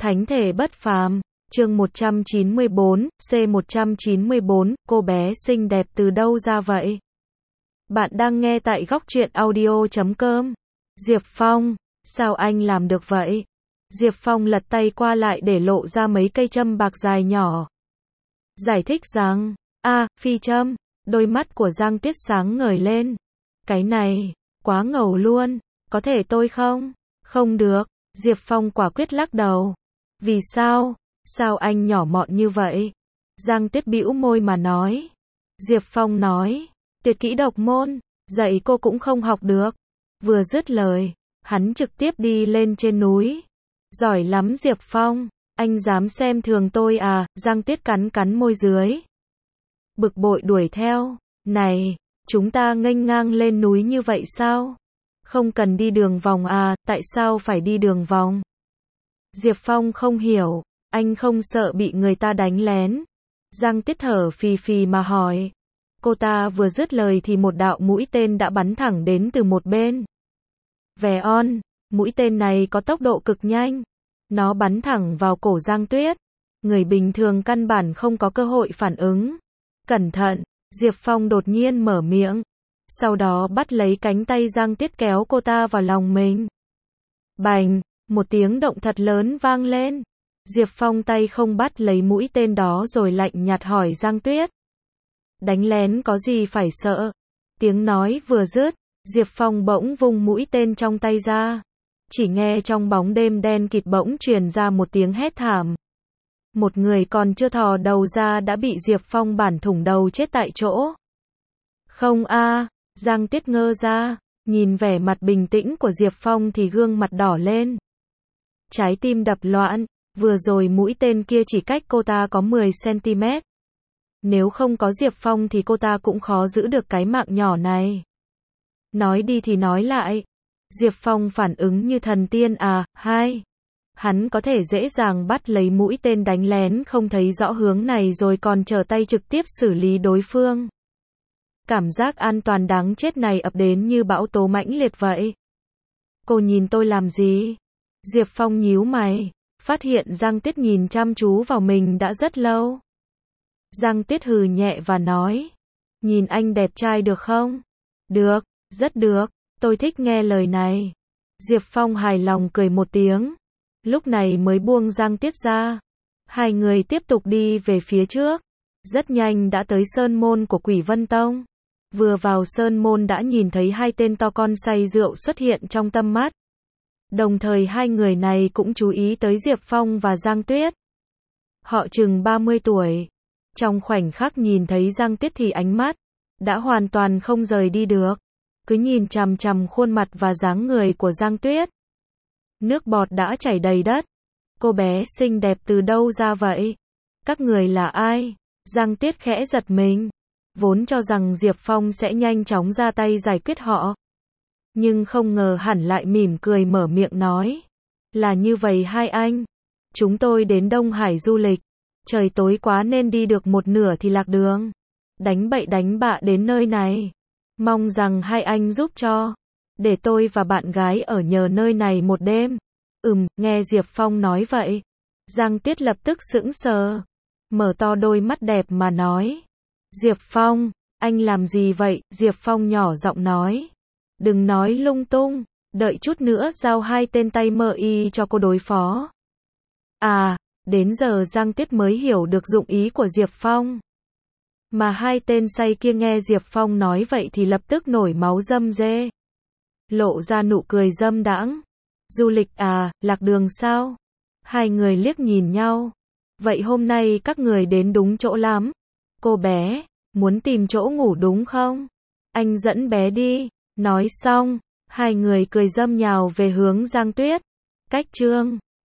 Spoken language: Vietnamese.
Thánh thể bất phàm, chương 194, C194, cô bé xinh đẹp từ đâu ra vậy? Bạn đang nghe tại góc truyện audio.com. Diệp Phong, sao anh làm được vậy? Diệp Phong lật tay qua lại để lộ ra mấy cây châm bạc dài nhỏ. Giải thích rằng, phi châm, đôi mắt của Giang Tuyết sáng ngời lên. Cái này, quá ngầu luôn, có thể tôi không? Không được, Diệp Phong quả quyết lắc đầu. Vì sao? Sao anh nhỏ mọn như vậy? Giang Tuyết bĩu môi mà nói. Diệp Phong nói, tuyệt kỹ độc môn, dạy cô cũng không học được. Vừa dứt lời, hắn trực tiếp đi lên trên núi. Giỏi lắm Diệp Phong, anh dám xem thường tôi à? Giang Tuyết cắn cắn môi dưới. Bực bội đuổi theo, này, chúng ta nghênh ngang lên núi như vậy sao? Không cần đi đường vòng à, tại sao phải đi đường vòng? Diệp Phong không hiểu, anh không sợ bị người ta đánh lén. Giang Tuyết thở phì phì mà hỏi. Cô ta vừa dứt lời thì một đạo mũi tên đã bắn thẳng đến từ một bên. Về on, mũi tên này có tốc độ cực nhanh. Nó bắn thẳng vào cổ Giang Tuyết. Người bình thường căn bản không có cơ hội phản ứng. Cẩn thận, Diệp Phong đột nhiên mở miệng. Sau đó bắt lấy cánh tay Giang Tuyết kéo cô ta vào lòng mình. Bành, một tiếng động thật lớn vang lên. Diệp Phong tay không bắt lấy mũi tên đó rồi lạnh nhạt hỏi Giang Tuyết. Đánh lén có gì phải sợ? Tiếng nói vừa dứt, Diệp Phong bỗng vung mũi tên trong tay ra. Chỉ nghe trong bóng đêm đen kịt bỗng truyền ra một tiếng hét thảm. Một người còn chưa thò đầu ra đã bị Diệp Phong bản thủng đầu chết tại chỗ. Không Giang Tuyết ngơ ra, nhìn vẻ mặt bình tĩnh của Diệp Phong thì gương mặt đỏ lên. Trái tim đập loạn, vừa rồi mũi tên kia chỉ cách cô ta có 10cm. Nếu không có Diệp Phong thì cô ta cũng khó giữ được cái mạng nhỏ này. Nói đi thì nói lại. Diệp Phong phản ứng như thần tiên hắn có thể dễ dàng bắt lấy mũi tên đánh lén không thấy rõ hướng này rồi còn trở tay trực tiếp xử lý đối phương. Cảm giác an toàn đáng chết này ập đến như bão tố mãnh liệt vậy. Cô nhìn tôi làm gì? Diệp Phong nhíu mày, phát hiện Giang Tuyết nhìn chăm chú vào mình đã rất lâu. Giang Tuyết hừ nhẹ và nói, nhìn anh đẹp trai được không? Được, rất được, tôi thích nghe lời này. Diệp Phong hài lòng cười một tiếng, lúc này mới buông Giang Tuyết ra. Hai người tiếp tục đi về phía trước, rất nhanh đã tới sơn môn của Quỷ Vân Tông. Vừa vào sơn môn đã nhìn thấy hai tên to con say rượu xuất hiện trong tầm mắt. Đồng thời hai người này cũng chú ý tới Diệp Phong và Giang Tuyết. Họ chừng 30 tuổi. Trong khoảnh khắc nhìn thấy Giang Tuyết thì ánh mắt đã hoàn toàn không rời đi được. Cứ nhìn chằm chằm khuôn mặt và dáng người của Giang Tuyết. Nước bọt đã chảy đầy đất. Cô bé xinh đẹp từ đâu ra vậy? Các người là ai? Giang Tuyết khẽ giật mình. Vốn cho rằng Diệp Phong sẽ nhanh chóng ra tay giải quyết họ. Nhưng không ngờ hẳn lại mỉm cười mở miệng nói. Là như vậy hai anh. Chúng tôi đến Đông Hải du lịch. Trời tối quá nên đi được một nửa thì lạc đường. Đánh bậy đánh bạ đến nơi này. Mong rằng hai anh giúp cho. Để tôi và bạn gái ở nhờ nơi này một đêm. Nghe Diệp Phong nói vậy. Giang Tuyết lập tức sững sờ. Mở to đôi mắt đẹp mà nói. Diệp Phong, anh làm gì vậy? Diệp Phong nhỏ giọng nói. Đừng nói lung tung, đợi chút nữa giao hai tên tay mơ y cho cô đối phó. Đến giờ Giang Tuyết mới hiểu được dụng ý của Diệp Phong. Mà hai tên say kia nghe Diệp Phong nói vậy thì lập tức nổi máu râm rê. Lộ ra nụ cười dâm đãng. Du lịch lạc đường sao? Hai người liếc nhìn nhau. Vậy hôm nay các người đến đúng chỗ lắm. Cô bé, muốn tìm chỗ ngủ đúng không? Anh dẫn bé đi. Nói xong, hai người cười dâm nhào về hướng Giang Tuyết. Cách chương